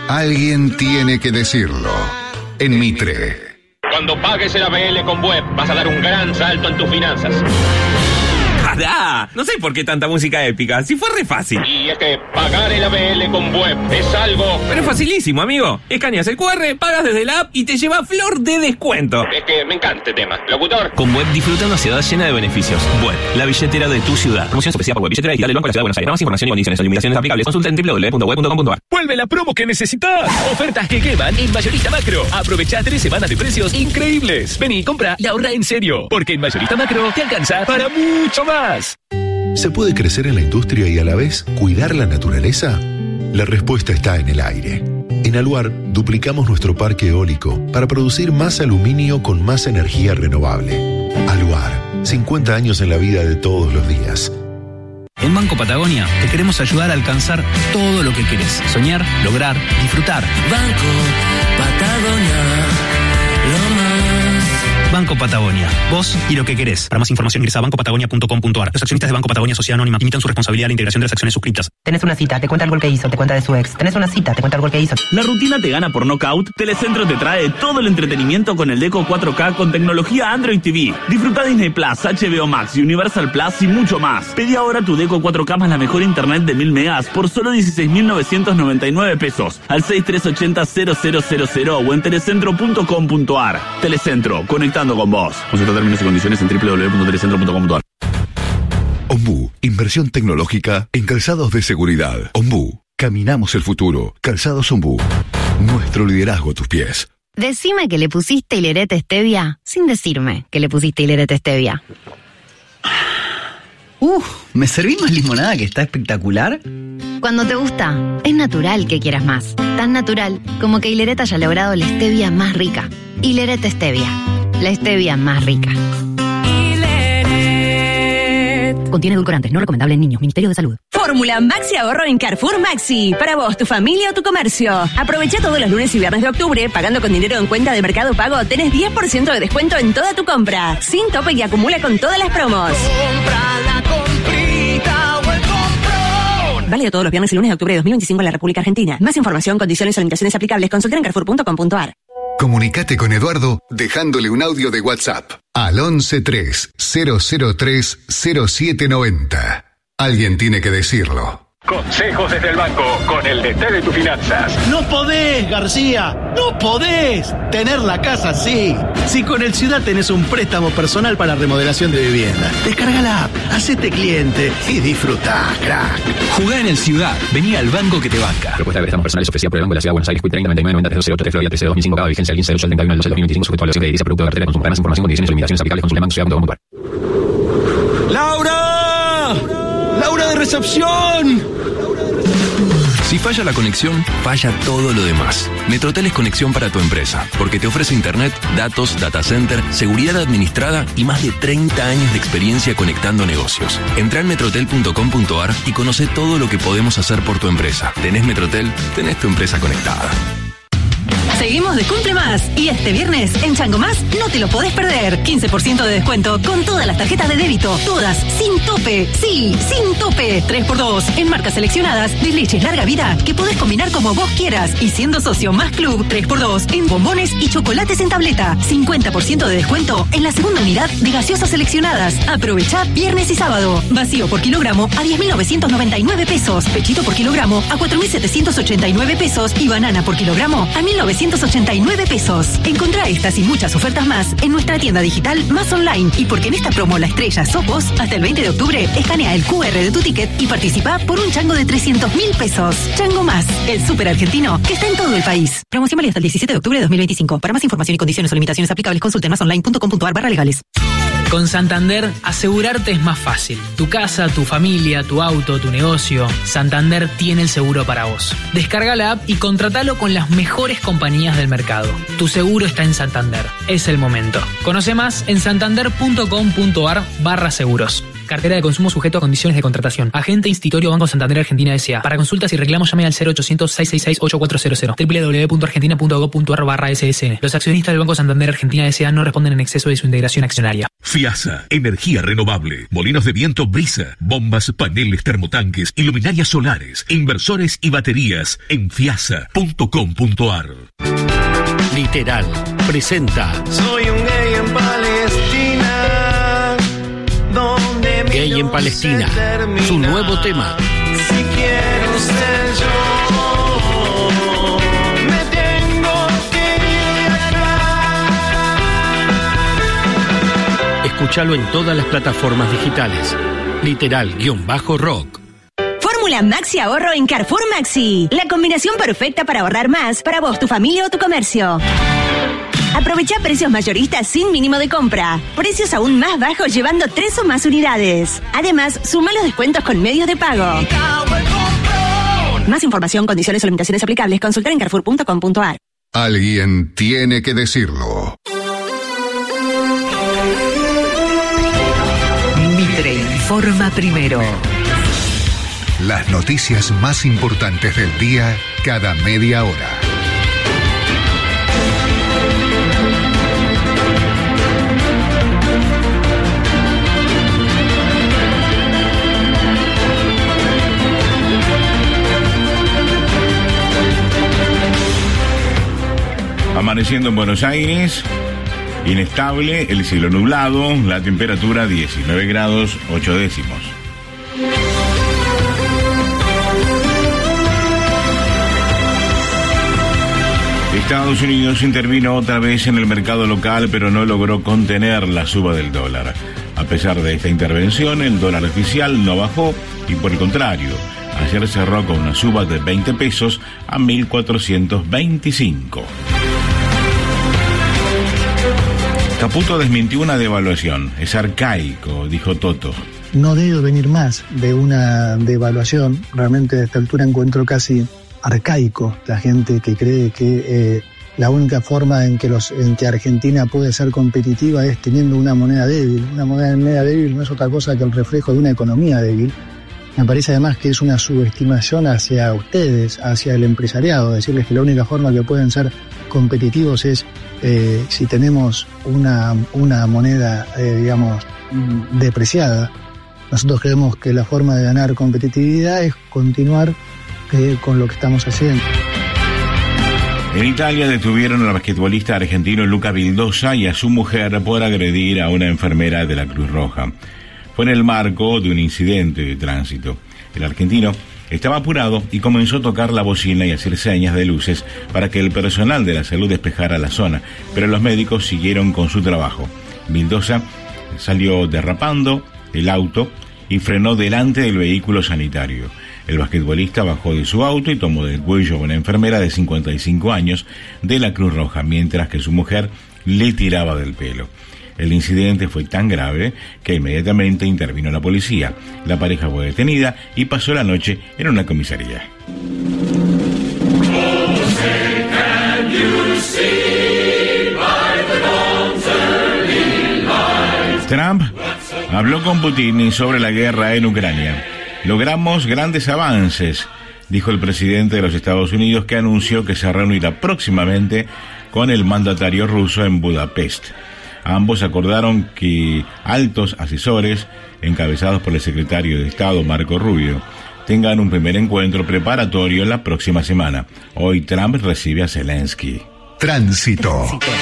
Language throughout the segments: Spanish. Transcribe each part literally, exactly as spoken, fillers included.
Alguien tiene que decirlo. En Mitre. Cuando pagues el A B L con Web, vas a dar un gran salto en tus finanzas. ¡Pará! No sé por qué tanta música épica, si fue re fácil. Y es que pagar el A B L con Web es algo... Pero es facilísimo, amigo. Escaneas el cu erre, pagas desde la app y te lleva flor de descuento. Es que me encanta este tema. Locutor. Con Web disfruta una ciudad llena de beneficios. Web, la billetera de tu ciudad. Promoción especial por Web, billetera digital del Banco de la Ciudad de Buenos Aires. Para más información y condiciones o limitaciones aplicables, consulta en doble u doble u doble u punto web punto com punto a r. ¡Vuelve la promo que necesitas! Ofertas que queman en Mayorista Macro. Aprovecha tres semanas de precios increíbles. Vení, compra y ahorra en serio. Porque en Mayorista Macro te alcanza para mucho más. ¿Se puede crecer en la industria y a la vez cuidar la naturaleza? La respuesta está en el aire. En Aluar duplicamos nuestro parque eólico para producir más aluminio con más energía renovable. Aluar, cincuenta años en la vida de todos los días. En Banco Patagonia te queremos ayudar a alcanzar todo lo que querés. Soñar, lograr, disfrutar. Banco Patagonia, lo más. Banco Patagonia, vos y lo que querés. Para más información ingresa a banco patagonia punto com punto a r. Los accionistas de Banco Patagonia Sociedad Anónima limitan su responsabilidad a la integración de las acciones suscritas. Tenés una cita, te cuenta el gol que hizo, te cuenta de su ex. Tenés una cita, te cuenta el gol que hizo. ¿La rutina te gana por nocaut? Telecentro te trae todo el entretenimiento con el Deco cuatro K con tecnología Android T V. Disfruta Disney Plus, H B O Max, Universal Plus y mucho más. Pedí ahora tu Deco cuatro K más la mejor internet de mil megas por solo dieciséis mil novecientos noventa y nueve pesos al seis tres ocho cero cero cero cero cero o en telecentro punto com punto a r. Telecentro, conectando con vos. Consulta términos y condiciones en doble u doble u doble u punto telecentro punto com punto a r. Ombú, inversión tecnológica en calzados de seguridad. Ombú, caminamos el futuro. Calzados Ombú, nuestro liderazgo a tus pies. Decime que le pusiste Hilerete Stevia sin decirme que le pusiste Hilerete Stevia. Uf, ¿me serví más limonada que está espectacular? Cuando te gusta, es natural que quieras más. Tan natural como que Hilerete haya logrado la stevia más rica. Hilerete Stevia, la stevia más rica. Contiene edulcorantes, no recomendable en niños. Ministerio de Salud. Fórmula Maxi Ahorro en Carrefour Maxi. Para vos, tu familia o tu comercio. Aprovecha todos los lunes y viernes de octubre. Pagando con dinero en cuenta de Mercado Pago, tenés diez por ciento de descuento en toda tu compra. Sin tope y acumula con todas las promos. Compra la comprita o el comprón. Válido todos los viernes y lunes de octubre de dos mil veinticinco en la República Argentina. Más información, condiciones o limitaciones aplicables, consulta en carrefour punto com punto a r. Comunicate con Eduardo dejándole un audio de WhatsApp al once tres cero cero tres cero siete noventa. Alguien tiene que decirlo. Consejos desde el banco con el D T de tus finanzas. No podés, García, no podés tener la casa así. Si con el Ciudad tenés un préstamo personal para remodelación de vivienda, descarga la app, hacete cliente y disfrutá, crack. Jugá en el Ciudad, vení al banco que te banca. Propuesta de préstamos personales ofrecida por el Banco de la Ciudad de Buenos Aires, treinta noventa y nueve noventa tres cero ocho tres Florida trece dos mil cinco, cada vigencia el quince de ocho al treinta y uno del doce del dos mil veinticinco, sujeto a la evaluación de edilicia, producto de cartera de consumo. Para más información, condiciones o limitaciones aplicables, consulta en banco ciudad punto com punto a r. ¡Laura! ¡Laura de recepción! Si falla la conexión, falla todo lo demás. Metrotel es conexión para tu empresa, porque te ofrece internet, datos, data center, seguridad administrada y más de treinta años de experiencia conectando negocios. Entrá en metrotel punto com punto a r y conoce todo lo que podemos hacer por tu empresa. ¿Tenés Metrotel? Tenés tu empresa conectada. Seguimos de Cumple Más y este viernes en Chango Más no te lo podés perder. quince por ciento de descuento con todas las tarjetas de débito. Todas sin tope. Sí, sin tope. tres por dos en marcas seleccionadas de leches larga vida que podés combinar como vos quieras. Y siendo socio Más Club, tres por dos en bombones y chocolates en tableta. cincuenta por ciento de descuento en la segunda unidad de gaseosas seleccionadas. Aprovechá viernes y sábado. Vacío por kilogramo a diez mil novecientos noventa y nueve pesos. Pechito por kilogramo a cuatro mil setecientos ochenta y nueve pesos. Y banana por kilogramo a mil novecientos ochenta y nueve pesos. Encontrá estas y muchas ofertas más en nuestra tienda digital Más Online. Y porque en esta promo la estrella sos vos, hasta el veinte de octubre, escanea el cu erre de tu ticket y participa por un chango de trescientos mil pesos. Chango Más, el súper argentino que está en todo el país. Promoción válida hasta el diecisiete de octubre de dos mil veinticinco. Para más información y condiciones o limitaciones aplicables, consulte más online punto com punto a r barra legales. Con Santander, asegurarte es más fácil. Tu casa, tu familia, tu auto, tu negocio. Santander tiene el seguro para vos. Descarga la app y contratalo con las mejores compañías del mercado. Tu seguro está en Santander. Es el momento. Conoce más en santander punto com punto a r barra seguros. Cartera de consumo sujeto a condiciones de contratación. Agente Institutorio Banco Santander Argentina S A. Para consultas y reclamos llame al cero ochocientos, seiscientos sesenta y seis, ochenta y cuatro cero cero. doble u doble u doble u punto argentina punto gob punto ar barra ese ese ene. Los accionistas del Banco Santander Argentina S A no responden en exceso de su integración accionaria. FIASA, energía renovable, molinos de viento Brisa, bombas, paneles, termotanques, iluminarias solares, inversores y baterías en fiasa punto com punto ar. Literal presenta Soy un gay en Palestina, donde mi Gay en Palestina, su nuevo tema. Si quiero ser yo, me tengo que ir acá. Escúchalo en todas las plataformas digitales. Literal-rock. Fórmula Maxi Ahorro en Carrefour Maxi. La combinación perfecta para ahorrar más para vos, tu familia o tu comercio. Aprovecha precios mayoristas sin mínimo de compra. Precios aún más bajos llevando tres o más unidades. Además, suma los descuentos con medios de pago. Más información, condiciones o limitaciones aplicables, consultar en carrefour punto com punto ar. Alguien tiene que decirlo. Mitre informa primero. Las noticias más importantes del día cada media hora. Amaneciendo en Buenos Aires, inestable, el cielo nublado, la temperatura diecinueve grados ocho décimos. Estados Unidos intervino otra vez en el mercado local, pero no logró contener la suba del dólar. A pesar de esta intervención, el dólar oficial no bajó y, por el contrario, ayer cerró con una suba de veinte pesos a mil cuatrocientos veinticinco. Caputo desmintió una devaluación. Es arcaico, dijo Toto. No debe venir más de una devaluación. Realmente a esta altura encuentro casi arcaico la gente que cree que eh, la única forma en que, los, en que Argentina puede ser competitiva es teniendo una moneda débil. Una moneda débil no es otra cosa que el reflejo de una economía débil. Me parece además que es una subestimación hacia ustedes, hacia el empresariado, decirles que la única forma que pueden ser competitivos es eh, si tenemos una, una moneda, eh, digamos, depreciada. Nosotros creemos que la forma de ganar competitividad es continuar eh, con lo que estamos haciendo. En Italia detuvieron al basquetbolista argentino Luca Vildosa y a su mujer por agredir a una enfermera de la Cruz Roja. Fue en el marco de un incidente de tránsito. El argentino estaba apurado y comenzó a tocar la bocina y hacer señas de luces para que el personal de la salud despejara la zona, pero los médicos siguieron con su trabajo. Vildosa salió derrapando el auto y frenó delante del vehículo sanitario. El basquetbolista bajó de su auto y tomó del cuello a una enfermera de cincuenta y cinco años de la Cruz Roja, mientras que su mujer le tiraba del pelo. El incidente fue tan grave que inmediatamente intervino la policía. La pareja fue detenida y pasó la noche en una comisaría. Trump habló con Putin sobre la guerra en Ucrania. Logramos grandes avances, dijo el presidente de los Estados Unidos, que anunció que se reunirá próximamente con el mandatario ruso en Budapest. Ambos acordaron que altos asesores, encabezados por el secretario de Estado Marco Rubio, tengan un primer encuentro preparatorio la próxima semana. Hoy Trump recibe a Zelensky. Tránsito.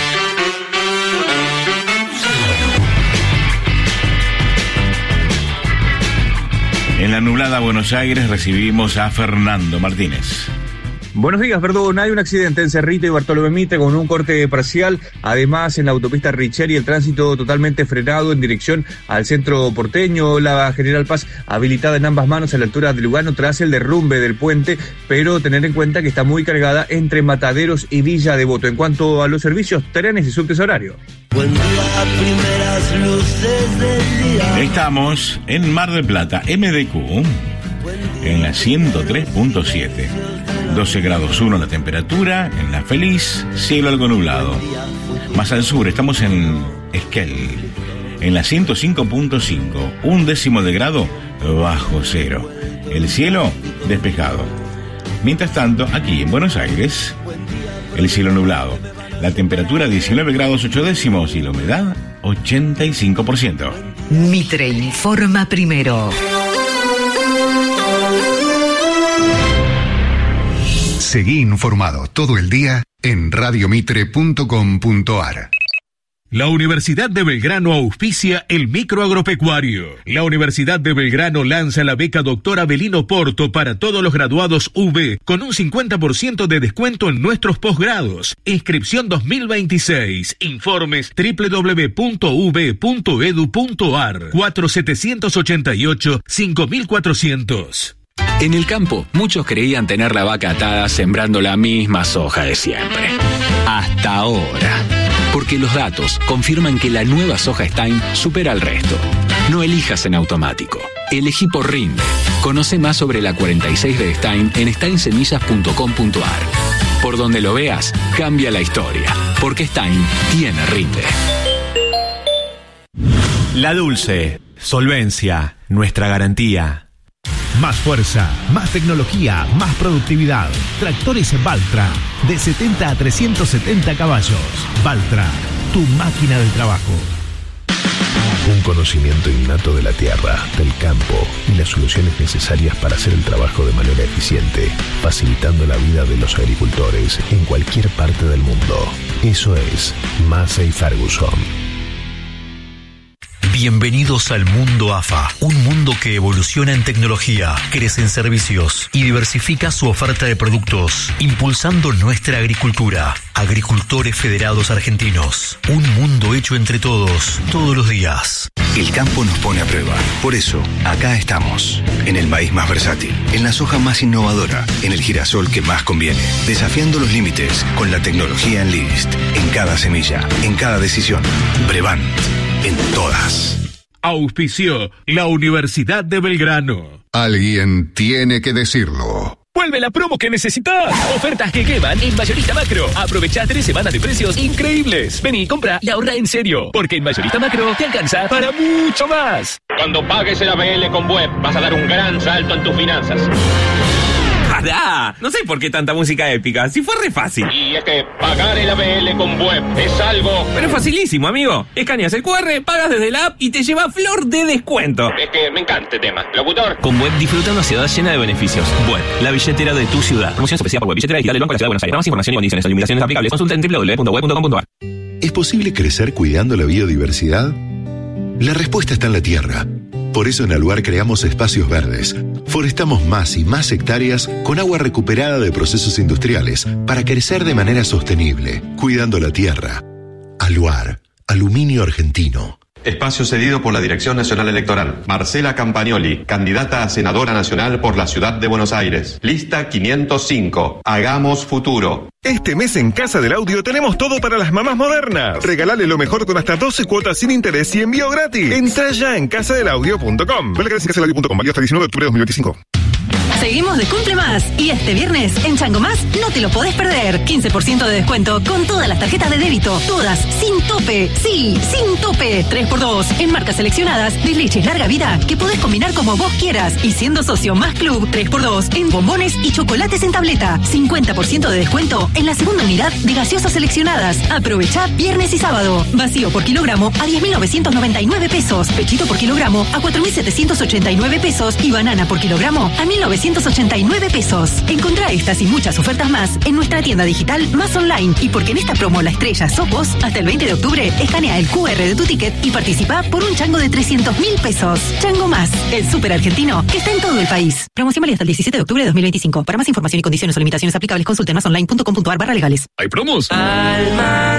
En la nublada Buenos Aires recibimos a Fernando Martínez. Buenos días, perdón, hay un accidente en Cerrito y Bartolomé Mitre con un corte parcial. Además, en la autopista Richeri el tránsito totalmente frenado en dirección al centro porteño. La General Paz habilitada en ambas manos a la altura de Lugano tras el derrumbe del puente, pero tener en cuenta que está muy cargada entre Mataderos y Villa Devoto. En cuanto a los servicios, trenes y subtes horario. Buen día, primeras luces del día. Estamos en Mar del Plata, M D Q, en la ciento tres punto siete. doce grados uno la temperatura, en La Feliz, cielo algo nublado. Más al sur, estamos en Esquel, en la ciento cinco punto cinco, un décimo de grado bajo cero. El cielo despejado. Mientras tanto, aquí en Buenos Aires, el cielo nublado. La temperatura diecinueve grados ocho décimos y la humedad ochenta y cinco por ciento. Mitre informa primero. Seguí informado todo el día en radio mitre punto com punto ar. La Universidad de Belgrano auspicia el microagropecuario. La Universidad de Belgrano lanza la beca Doctor Avelino Porto para todos los graduados U B con un cincuenta por ciento de descuento en nuestros posgrados. Inscripción dos mil veintiséis. Informes doble u doble u doble u punto u b punto e d u punto ar. cuatro siete ocho ocho cinco cuatrocientos. En el campo, muchos creían tener la vaca atada sembrando la misma soja de siempre. Hasta ahora. Porque los datos confirman que la nueva soja Stein supera al resto. No elijas en automático. Elegí por rinde. Conoce más sobre la cuarenta y seis de Stein en stein semillas punto com punto ar. Por donde lo veas, cambia la historia. Porque Stein tiene rinde. La Dulce. Solvencia. Nuestra garantía. Más fuerza, más tecnología, más productividad. Tractores Valtra, de setenta a trescientos setenta caballos. Valtra, tu máquina del trabajo. Un conocimiento innato de la tierra, del campo y las soluciones necesarias para hacer el trabajo de manera eficiente, facilitando la vida de los agricultores en cualquier parte del mundo. Eso es Massey Ferguson. Bienvenidos al mundo A F A, un mundo que evoluciona en tecnología, crece en servicios y diversifica su oferta de productos, impulsando nuestra agricultura. Agricultores Federados Argentinos, un mundo hecho entre todos, todos los días. El campo nos pone a prueba. Por eso, acá estamos. En el maíz más versátil, en la soja más innovadora, en el girasol que más conviene. Desafiando los límites con la tecnología Enlist. En cada semilla, en cada decisión. Brevant. En todas. Auspició la Universidad de Belgrano. Alguien tiene que decirlo. Vuelve la promo que necesitas. Ofertas que queman en Mayorista Macro. Aprovecha tres semanas de precios increíbles. Vení y compra y ahorra en serio. Porque en Mayorista Macro te alcanza para mucho más. Cuando pagues el A B L con Web, vas a dar un gran salto en tus finanzas. ¡Pará! No sé por qué tanta música épica, si fue re fácil. Y es que pagar el A B L con Web es algo... Pero es facilísimo, amigo. Escaneas el cu erre, pagas desde la app y te lleva flor de descuento. Es que me encanta este tema. Locutor. Con Web disfruta una ciudad llena de beneficios. Web, la billetera de tu ciudad. Promoción especial por Web, billetera digital del Banco de la Ciudad de Buenos Aires. Para más información y condiciones o limitaciones aplicables, consulta en doble u doble u doble u punto web punto com punto ar. ¿Es posible crecer cuidando la biodiversidad? La respuesta está en la tierra. Por eso en Aluar creamos espacios verdes. Forestamos más y más hectáreas con agua recuperada de procesos industriales para crecer de manera sostenible, cuidando la tierra. Aluar, aluminio argentino. Espacio cedido por la Dirección Nacional Electoral. Marcela Campagnoli, candidata a senadora nacional por la Ciudad de Buenos Aires. Lista quinientos cinco. Hagamos futuro. Este mes en Casa del Audio tenemos todo para las mamás modernas. Regalale lo mejor con hasta doce cuotas sin interés y envío gratis. Entrá ya en casa del audio punto com. Ve la gracia en casa del audio punto com. Válido hasta el diecinueve de octubre de dos mil veinticinco. Seguimos de Cumple Más y este viernes en Chango Más no te lo podés perder. quince por ciento de descuento con todas las tarjetas de débito. Todas sin tope. Sí, sin tope. tres por dos en marcas seleccionadas de leches larga vida que podés combinar como vos quieras. Y siendo socio Más Club, tres por dos en bombones y chocolates en tableta. cincuenta por ciento de descuento en la segunda unidad de gaseosas seleccionadas. Aprovechá viernes y sábado. Vacío por kilogramo a diez mil novecientos noventa y nueve pesos. Pechito por kilogramo a cuatro mil setecientos ochenta y nueve pesos. Y banana por kilogramo a mil novecientos ochenta y nueve pesos. Encontrá estas y muchas ofertas más en nuestra tienda digital Más Online. Y porque en esta promo la estrella sos vos, hasta el veinte de octubre, escanea el cu erre de tu ticket y participa por un chango de trescientos mil pesos. Chango Más, el súper argentino que está en todo el país. Promoción válida hasta el diecisiete de octubre de dos mil veinticinco. Para más información y condiciones o limitaciones aplicables, consulte más online punto com punto ar barra legales. ¿Hay promos? Al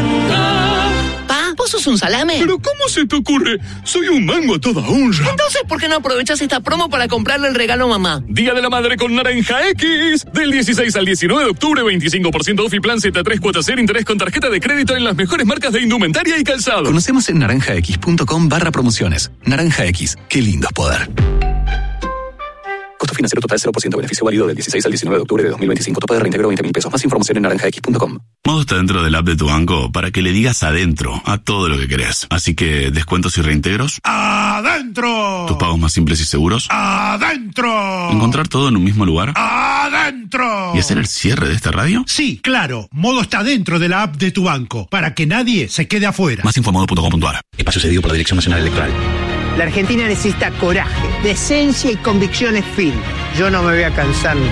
mango. Pa, ¿vos sos un salame? ¿Pero cómo se te ocurre? Soy un mango a toda honra. Entonces, ¿por qué no aprovechas esta promo para comprarle el regalo a mamá? Día de la Madre con Naranja X. Del dieciséis al diecinueve de octubre, veinticinco por ciento off y plan Z tres cuatro cero interés con tarjeta de crédito en las mejores marcas de indumentaria y calzado. Conocemos en naranja x punto com barra promociones. Naranja X, qué lindo es poder. Costo financiero total cero por ciento. Beneficio válido del dieciséis al diecinueve de octubre de dos mil veinticinco. Tope de reintegro veinte mil pesos. Más información en naranja x punto com. Modo está dentro del app de tu banco para que le digas adentro a todo lo que querés. Así que descuentos y reintegros. ¡Adentro! Tus pagos más simples y seguros. ¡Adentro! Encontrar todo en un mismo lugar. ¡Adentro! ¿Y hacer el cierre de esta radio? Sí, claro. Modo está dentro de la app de tu banco para que nadie se quede afuera. Más info en modo punto com punto a r. Espacio cedido por la Dirección Nacional Electoral. La Argentina necesita coraje, decencia y convicciones firmes. Yo no me voy a cansar nunca.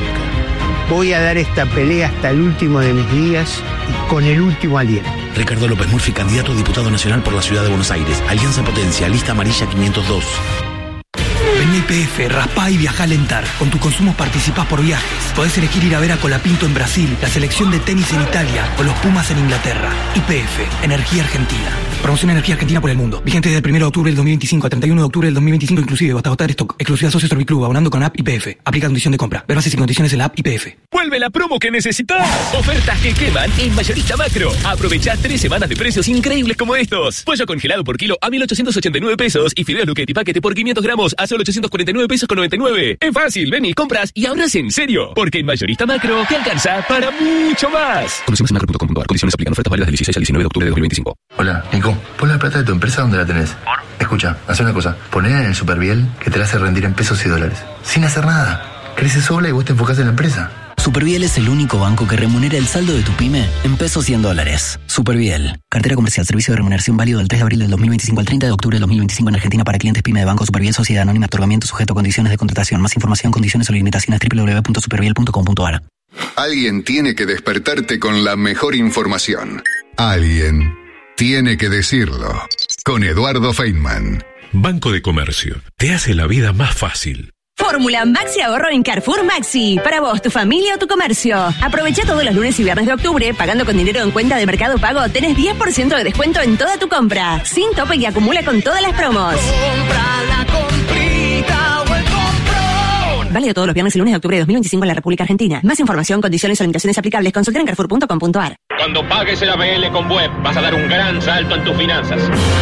Voy a dar esta pelea hasta el último de mis días y con el último aliento. Ricardo López Murphy, candidato a diputado nacional por la Ciudad de Buenos Aires. Alianza Potencia, lista amarilla quinientos dos. Vení a I P F, raspá y viajá a Lentar. Con tus consumos participás por viajes. Podés elegir ir a ver a Colapinto en Brasil, la selección de tenis en Italia o los Pumas en Inglaterra. I P F, Energía Argentina. Promoción Energía Argentina por el mundo. Vigente desde el primero de octubre del dos mil veinticinco al treinta y uno de octubre del dos mil veinticinco inclusive. Hasta agotar stock. Exclusiva Socio Serviclub, abonando con app I P F. Aplica condición de compra. Ver bases y condiciones en la app I P F. Vuelve la promo que necesitas. Ofertas que queman en Mayorista Macro. Aprovecha tres semanas de precios increíbles como estos. Pollo congelado por kilo a mil ochocientos ochenta y nueve pesos y fideos Luchetti paquete por quinientos gramos a solo ochocientos cuarenta y nueve pesos con noventa y nueve. Es fácil, ven y compras y ahorras en serio. Porque en Mayorista Macro te alcanza para mucho más. Condiciones en macro punto com punto a r. Condiciones aplican. Ofertas válidas del dieciséis al diecinueve de octubre de dos mil veinticinco. Hola, Nico. Pon la plata de tu empresa donde la tenés. ¿Por? Escucha, haz una cosa. Ponela en el Superviel que te la hace rendir en pesos y dólares. Sin hacer nada. Crece sola y vos te enfocás en la empresa. Superviel es el único banco que remunera el saldo de tu pyme en pesos y en dólares. Superviel. Cartera comercial. Servicio de remuneración válido del tres de abril del dos mil veinticinco al treinta de octubre del dos mil veinticinco en Argentina para clientes pyme de Banco Superviel Sociedad Anónima. Otorgamiento sujeto a condiciones de contratación. Más información, condiciones o limitaciones doble u doble u doble u punto superviel punto com punto a r. Alguien tiene que despertarte con la mejor información. Alguien tiene que decirlo. Con Eduardo Feynman. Banco de Comercio. Te hace la vida más fácil. Fórmula Maxi Ahorro en Carrefour Maxi. Para vos, tu familia o tu comercio. Aprovecha todos los lunes y viernes de octubre. Pagando con dinero en cuenta de Mercado Pago, tenés diez por ciento de descuento en toda tu compra. Sin tope y acumula con todas las promos. Compra la comprita o el comprón. Válido todos los viernes y lunes de octubre de dos mil veinticinco en la República Argentina. Más información, condiciones o limitaciones aplicables, consulta en carrefour punto com punto a r. Cuando pagues el A B L con Web, vas a dar un gran salto en tus finanzas.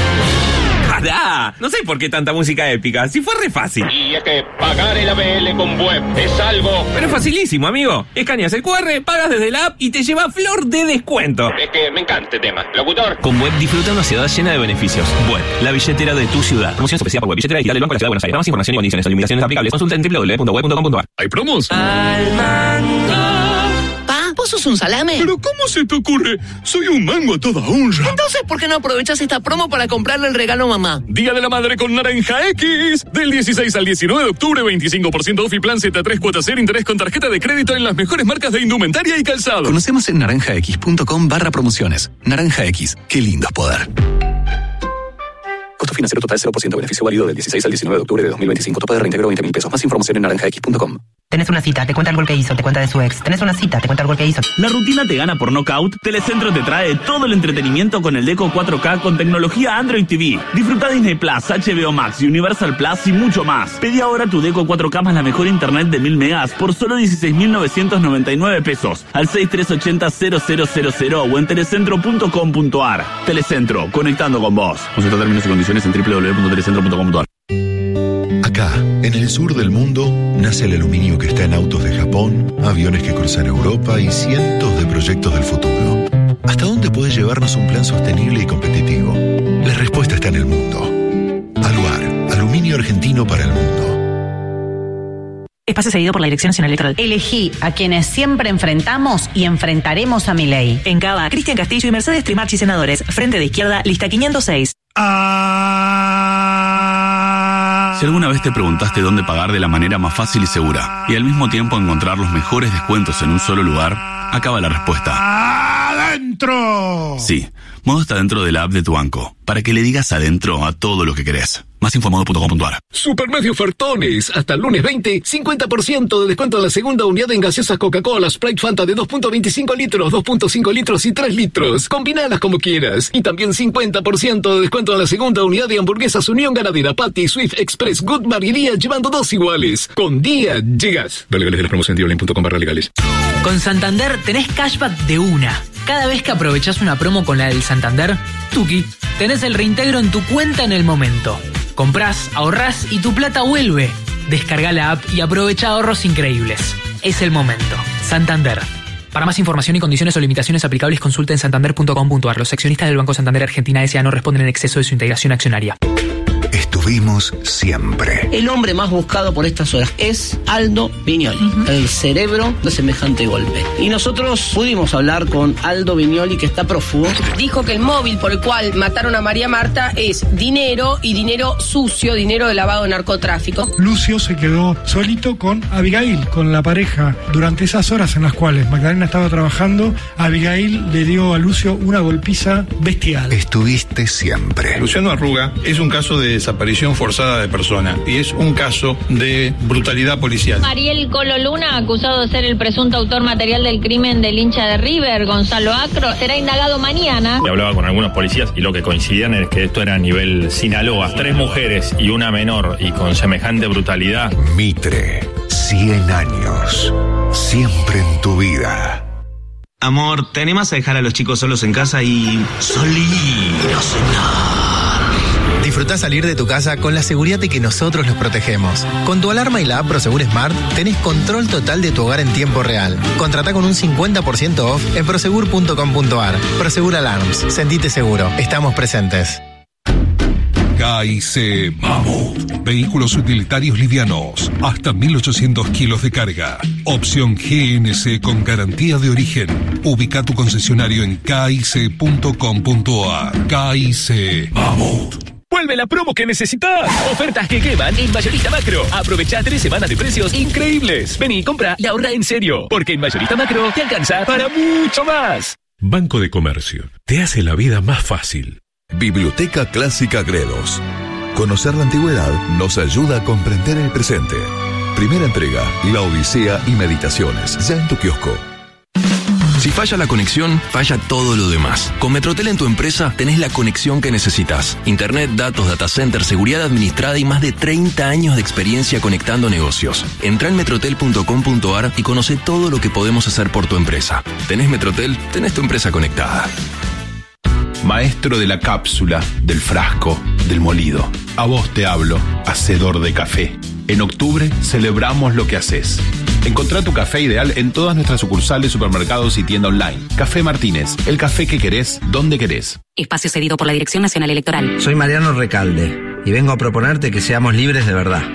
¡Pará! No sé por qué tanta música épica, si fue re fácil. Y es que pagar el A B L con Web es algo... Pero es facilísimo, amigo. Escaneas el cu erre, pagas desde la app y te lleva flor de descuento. Es que me encanta este tema. Locutor. Con Web disfruta una ciudad llena de beneficios. Web, la billetera de tu ciudad. Promoción especial por Web, billetera digital del Banco de la Ciudad de Buenos Aires. Para más información y condiciones o limitaciones aplicables, consulta en doble u doble u doble u punto web punto com punto a r. ¿Hay promos? Al mango. Pa, ¿vos sos un salame? ¿Pero cómo se te ocurre? Soy un mango a toda honra. Entonces, ¿por qué no aprovechas esta promo para comprarle el regalo a mamá? Día de la Madre con Naranja X. Del dieciséis al diecinueve de octubre, veinticinco por ciento off y plan Z tres cuotas cero interés con tarjeta de crédito en las mejores marcas de indumentaria y calzado. Conocemos en naranja x punto com barra promociones. Naranja X. Qué lindo es poder. Costo financiero total cero por ciento. Beneficio válido del dieciséis al diecinueve de octubre de dos mil veinticinco. Tope de reintegro veinte mil pesos. Más información en naranja x punto com. Tenés una cita, te cuenta el gol que hizo, te cuenta de su ex. Tenés una cita, te cuenta el gol que hizo. La rutina te gana por nocaut. Telecentro te trae todo el entretenimiento con el Deco cuatro K con tecnología Android T V. Disfruta Disney Plus, H B O Max, Universal Plus y mucho más. Pedí ahora tu Deco cuatro K más la mejor internet de mil megas por solo dieciséis mil novecientos noventa y nueve pesos al seis tres ocho cero cero cero cero cero o en telecentro punto com punto a r. Telecentro, conectando con vos. Consulta términos y condiciones en doble u doble u doble u punto telecentro punto com punto a r. Acá, en el sur del mundo, nace el aluminio que está en autos de Japón, aviones que cruzan Europa y cientos de proyectos del futuro. ¿Hasta dónde puede llevarnos un plan sostenible y competitivo? La respuesta está en el mundo. Aluar, aluminio argentino para el mundo. Espacio cedido por la Dirección Nacional Electoral. Elegí a quienes siempre enfrentamos y enfrentaremos a Milei. En Cava, Cristian Castillo y Mercedes Trimarchi, senadores. Frente de Izquierda, lista quinientos seis. Si alguna vez te preguntaste dónde pagar de la manera más fácil y segura y al mismo tiempo encontrar los mejores descuentos en un solo lugar, acaba la respuesta. ¡Adentro! Sí, Modo está dentro de la app de tu banco, para que le digas adentro a todo lo que querés. Más info en modo punto com punto a r. Supermedio ofertones. Hasta el lunes veinte, cincuenta por ciento de descuento en la segunda unidad en gaseosas Coca-Cola, Sprite, Fanta de dos punto veinticinco litros, dos punto cinco litros y tres litros. Combinalas como quieras. Y también cincuenta por ciento de descuento en la segunda unidad de hamburguesas Unión Ganadera, Patty, Swift, Express, Goodbar y Día, llevando dos iguales. Con Día llegas. Ve legales de la promoción en punto com barra legales. Con Santander tenés cashback de una. Cada vez que aprovechás una promo con la del Santander, tuki, tenés el reintegro en tu cuenta en el momento. Comprás, ahorrás y tu plata vuelve. Descarga la app y aprovecha ahorros increíbles. Es el momento. Santander. Para más información y condiciones o limitaciones aplicables, consulta en santander punto com punto a r. Los accionistas del Banco Santander Argentina S A no responden en exceso de su integración accionaria. Estuvimos siempre. El hombre más buscado por estas horas es Aldo Viñoli, uh-huh. el cerebro de semejante golpe. Y nosotros pudimos hablar con Aldo Viñoli, que está prófugo. Dijo que el móvil por el cual mataron a María Marta es dinero y dinero sucio, dinero de lavado de narcotráfico. Lucio se quedó solito con Abigail, con la pareja. Durante esas horas en las cuales Magdalena estaba trabajando, Abigail le dio a Lucio una golpiza bestial. Estuviste siempre. Luciano Arruga es un caso de desaparición forzada de persona y es un caso de brutalidad policial. Ariel Colo Luna, acusado de ser el presunto autor material del crimen del hincha de River, Gonzalo Acro, será indagado mañana. Y hablaba con algunos policías y lo que coincidían es que esto era a nivel Sinaloa. Tres mujeres y una menor y con semejante brutalidad. Mitre, cien años, siempre en tu vida. Amor, ¿te animas a dejar a los chicos solos en casa y salir a cenar? Disfrutá salir de tu casa con la seguridad de que nosotros los protegemos. Con tu alarma y la app Prosegur Smart tenés control total de tu hogar en tiempo real. Contratá con un cincuenta por ciento off en prosegur punto com punto a r. Prosegur Alarms. Sentite seguro. Estamos presentes. K I C Mammoth. Vehículos utilitarios livianos. Hasta mil ochocientos kilos de carga. Opción G N C con garantía de origen. Ubica tu concesionario en k i c punto com punto a r. K I C Mammoth. Vuelve la promo que necesitas. Ofertas que queman en Mayorista Macro. Aprovecha tres semanas de precios increíbles. Vení, compra y ahorra en serio. Porque en Mayorista Macro te alcanza para mucho más. Banco de Comercio. Te hace la vida más fácil. Biblioteca Clásica Gredos. Conocer la antigüedad nos ayuda a comprender el presente. Primera entrega, La Odisea y Meditaciones. Ya en tu kiosco. Si falla la conexión, falla todo lo demás. Con Metrotel en tu empresa tenés la conexión que necesitas. Internet, datos, data center, seguridad administrada y más de treinta años de experiencia conectando negocios. Entrá en metrotel punto com punto a r y conoce todo lo que podemos hacer por tu empresa. ¿Tenés Metrotel? Tenés tu empresa conectada. Maestro de la cápsula, del frasco, del molido. A vos te hablo, hacedor de café. En octubre celebramos lo que haces. Encontrá tu café ideal en todas nuestras sucursales, supermercados y tienda online. Café Martínez, el café que querés, donde querés. Espacio cedido por la Dirección Nacional Electoral. Soy Mariano Recalde y vengo a proponerte que seamos libres de verdad.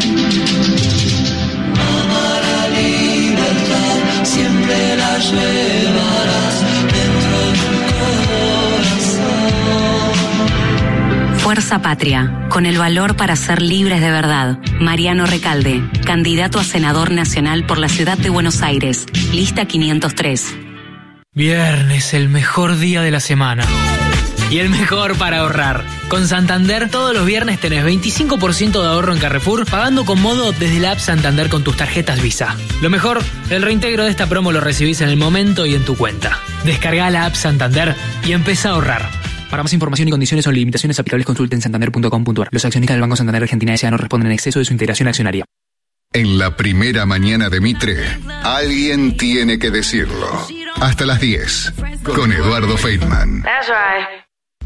La libertad siempre la llevarás dentro de tu corazón. Fuerza Patria, con el valor para ser libres de verdad. Mariano Recalde, candidato a senador nacional por la ciudad de Buenos Aires, lista quinientos tres. Viernes, el mejor día de la semana. Y el mejor para ahorrar. Con Santander, todos los viernes tenés veinticinco por ciento de ahorro en Carrefour, pagando con modo desde la app Santander con tus tarjetas Visa. Lo mejor, el reintegro de esta promo lo recibís en el momento y en tu cuenta. Descargá la app Santander y empezá a ahorrar. Para más información y condiciones o limitaciones aplicables, consulten santander punto com punto a r. Los accionistas del Banco Santander Argentina S A no responden en exceso de su integración accionaria. En la primera mañana de Mitre, alguien tiene que decirlo. Hasta las diez, con Eduardo Feynman. That's right.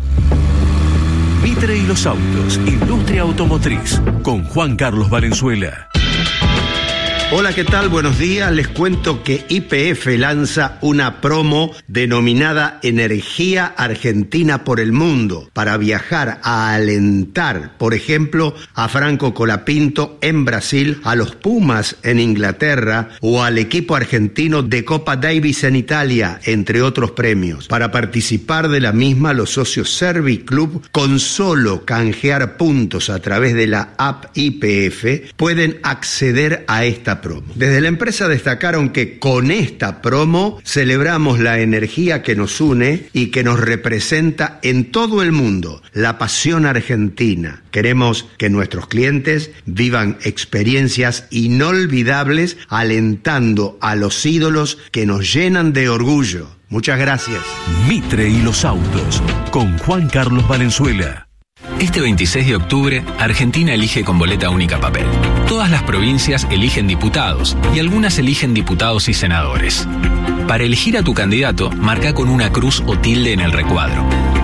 Mitre y los autos, industria automotriz, con Juan Carlos Valenzuela. Hola, ¿qué tal? Buenos días. Les cuento que Y P F lanza una promo denominada Energía Argentina por el Mundo para viajar a alentar, por ejemplo, a Franco Colapinto en Brasil, a los Pumas en Inglaterra o al equipo argentino de Copa Davis en Italia, entre otros premios. Para participar de la misma, los socios Serviclub, con solo canjear puntos a través de la app Y P F, pueden acceder a esta promo. Desde la empresa destacaron que con esta promo celebramos la energía que nos une y que nos representa en todo el mundo, la pasión argentina. Queremos que nuestros clientes vivan experiencias inolvidables alentando a los ídolos que nos llenan de orgullo. Muchas gracias. Mitre y los autos, con Juan Carlos Valenzuela. Este veintiséis de octubre, Argentina elige con boleta única papel. Todas las provincias eligen diputados y algunas eligen diputados y senadores. Para elegir a tu candidato, marca con una cruz o tilde en el recuadro.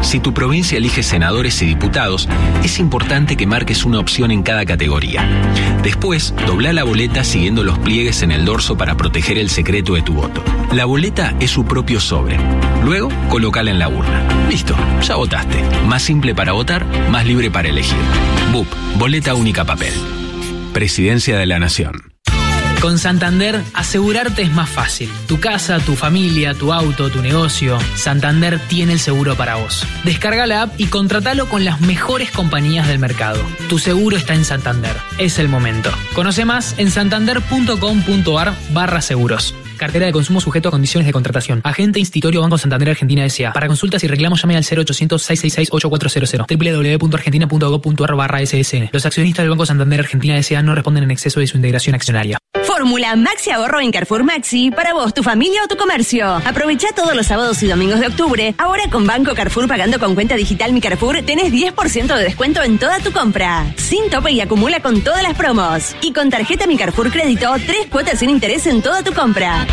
Si tu provincia elige senadores y diputados, es importante que marques una opción en cada categoría. Después, dobla la boleta siguiendo los pliegues en el dorso para proteger el secreto de tu voto. La boleta es su propio sobre. Luego, colócala en la urna. Listo, ya votaste. Más simple para votar, más libre para elegir. B U P, boleta única papel. Presidencia de la Nación. Con Santander, asegurarte es más fácil. Tu casa, tu familia, tu auto, tu negocio. Santander tiene el seguro para vos. Descarga la app y contratalo con las mejores compañías del mercado. Tu seguro está en Santander. Es el momento. Conoce más en santander.com.ar barra seguros. Cartera de consumo sujeto a condiciones de contratación. Agente Institutorio Banco Santander Argentina S A. Para consultas y reclamos llame al cero ochocientos, seiscientos sesenta y seis, ochenta y cuatro cero cero. doble u doble u doble u punto argentina punto gob punto ar barra ese ese ene. Los accionistas del Banco Santander Argentina S A no responden en exceso de su integración accionaria. Fórmula Maxi Ahorro en Carrefour Maxi para vos, tu familia o tu comercio. Aprovecha todos los sábados y domingos de octubre. Ahora con Banco Carrefour pagando con cuenta digital Mi Carrefour tenés diez por ciento de descuento en toda tu compra. Sin tope y acumula con todas las promos. Y con tarjeta Mi Carrefour Crédito, tres cuotas sin interés en toda tu compra.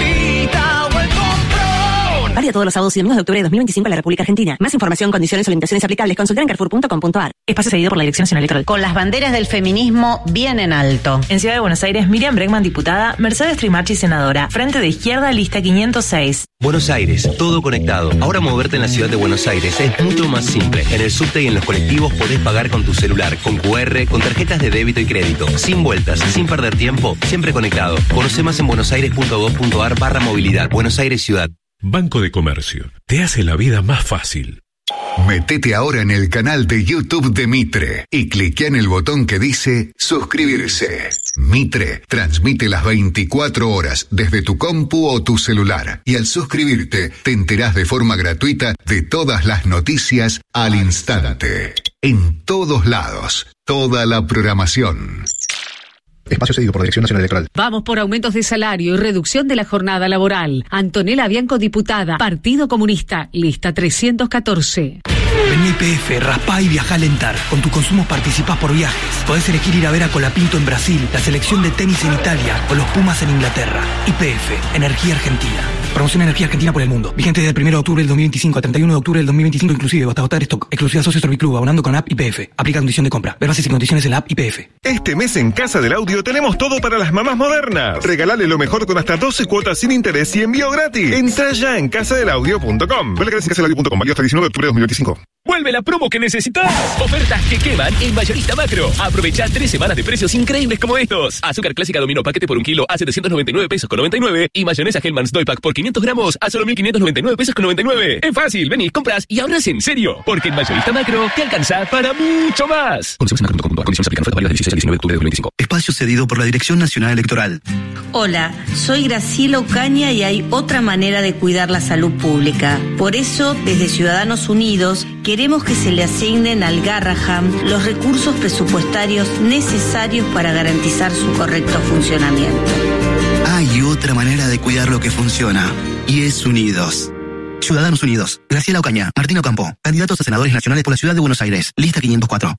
Válido todos los sábados y domingos de octubre de dos mil veinticinco en la República Argentina. Más información, condiciones o limitaciones aplicables, consultar en carrefour punto com punto ar. Espacio cedido por la Dirección Nacional Electoral. Con las banderas del feminismo bien en alto. En Ciudad de Buenos Aires, Miriam Bregman, diputada, Mercedes Trimarchi, senadora. Frente de Izquierda, lista quinientos seis. Buenos Aires, todo conectado. Ahora moverte en la ciudad de Buenos Aires es mucho más simple. En el subte y en los colectivos podés pagar con tu celular, con cu erre, con tarjetas de débito y crédito. Sin vueltas, sin perder tiempo, siempre conectado. Conoce más en buenosaires punto gob punto ar barra movilidad. Buenos Aires Ciudad. Banco de Comercio. Te hace la vida más fácil. Metete ahora en el canal de YouTube de Mitre y cliquea en el botón que dice suscribirse. Mitre transmite las veinticuatro horas desde tu compu o tu celular y al suscribirte te enterás de forma gratuita de todas las noticias al instante. En todos lados, toda la programación. Espacio cedido por la Dirección Nacional Electoral. Vamos por aumentos de salario y reducción de la jornada laboral. Antonella Bianco, diputada. Partido Comunista. Lista trescientos catorce. Vení a I P F, raspá y viajá a Alentar. Con tus consumos participás por viajes. Podés elegir ir a ver a Colapinto en Brasil, la selección de tenis en Italia o los Pumas en Inglaterra. I P F, Energía Argentina. Promoción Energía Argentina por el mundo. Vigente desde el primero de octubre del dos mil veinticinco a treinta y uno de octubre del dos mil veinticinco inclusive. Hasta agotar stock. Exclusiva Socios Orbiclub, abonando con app I P F. Aplica condición de compra. Ver bases y condiciones en la app I P F. Este mes en Casa del Audio tenemos todo para las mamás modernas. Regalale lo mejor con hasta doce cuotas sin interés y envío gratis. Entra ya en casa del audio punto com. Vale, gracias en casa del audio punto com. Válido hasta el diecinueve de octubre de dos mil veinticinco. Vuelve la promo que necesitas. Ofertas que queman en Mayorista Macro. Aprovecha tres semanas de precios increíbles como estos. Azúcar clásica Domino paquete por un kilo a setecientos noventa y nueve pesos con noventa y nueve. Y mayonesa Hellmann's Doy Pack por quinientos gramos a solo mil quinientos noventa y nueve pesos con noventa y nueve. Es fácil, venís, compras y ahorras en serio. Porque en Mayorista Macro te alcanza para mucho más. Condiciones en macro punto com. Condiciones aplican. Oferta válida del dieciséis al diecinueve de octubre de dos mil veinticinco. Espacio cedido por la Dirección Nacional Electoral. Hola, soy Graciela Ocaña y hay otra manera de cuidar la salud pública. Por eso, desde Ciudadanos Unidos, queremos que se le asignen al Garraham los recursos presupuestarios necesarios para garantizar su correcto funcionamiento. Hay otra manera de cuidar lo que funciona, y es Unidos. Ciudadanos Unidos. Graciela Ocaña, Martín Ocampo, candidatos a senadores nacionales por la Ciudad de Buenos Aires. Lista quinientos cuatro.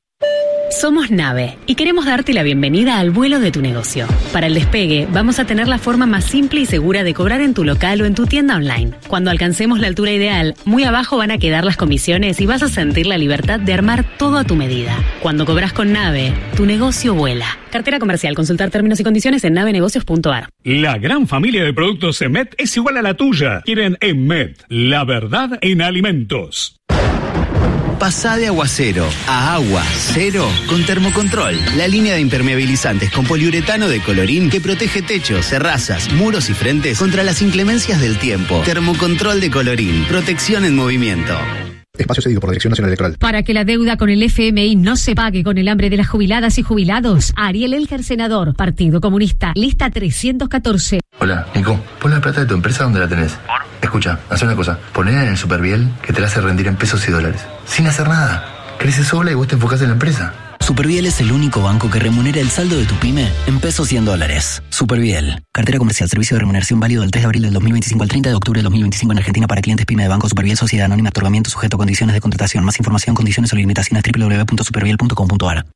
Somos Nave y queremos darte la bienvenida al vuelo de tu negocio. Para el despegue, vamos a tener la forma más simple y segura de cobrar en tu local o en tu tienda online. Cuando alcancemos la altura ideal, muy abajo van a quedar las comisiones y vas a sentir la libertad de armar todo a tu medida. Cuando cobras con Nave, tu negocio vuela. Cartera comercial. Consultar términos y condiciones en nave negocios punto ar. La gran familia de productos Emet es igual a la tuya. Quieren Emet, la verdad en alimentos. Pasá de aguacero a agua cero con Termocontrol, la línea de impermeabilizantes con poliuretano de Colorín que protege techos, terrazas, muros y frentes contra las inclemencias del tiempo. Termocontrol de Colorín, protección en movimiento. Espacio cedido por la Dirección Nacional Electoral. Para que la deuda con el F M I no se pague con el hambre de las jubiladas y jubilados, Ariel Elger, senador, Partido Comunista, lista trescientos catorce. Hola, Nico, pon la plata de tu empresa donde la tenés. ¿Por? Escucha, haz una cosa, ponela en el Superviel que te la hace rendir en pesos y dólares. Sin hacer nada. Crece sola y vos te enfocás en la empresa. Superviel es el único banco que remunera el saldo de tu pyme en pesos y en dólares. Superviel. Cartera comercial. Servicio de remuneración válido del tres de abril del dos mil veinticinco al treinta de octubre del dos mil veinticinco en Argentina para clientes pyme de Banco Superviel Sociedad Anónima. Otorgamiento sujeto a condiciones de contratación. Más información, condiciones o limitaciones doble u doble u doble u punto superviel punto com punto ar.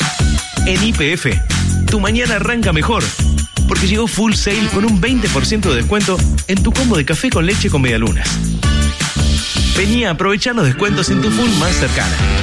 En Y P F, tu mañana arranca mejor. Porque llegó Full Sail con un veinte por ciento de descuento en tu combo de café con leche con medialunas. Vení a aprovechar los descuentos en tu Full más cercana.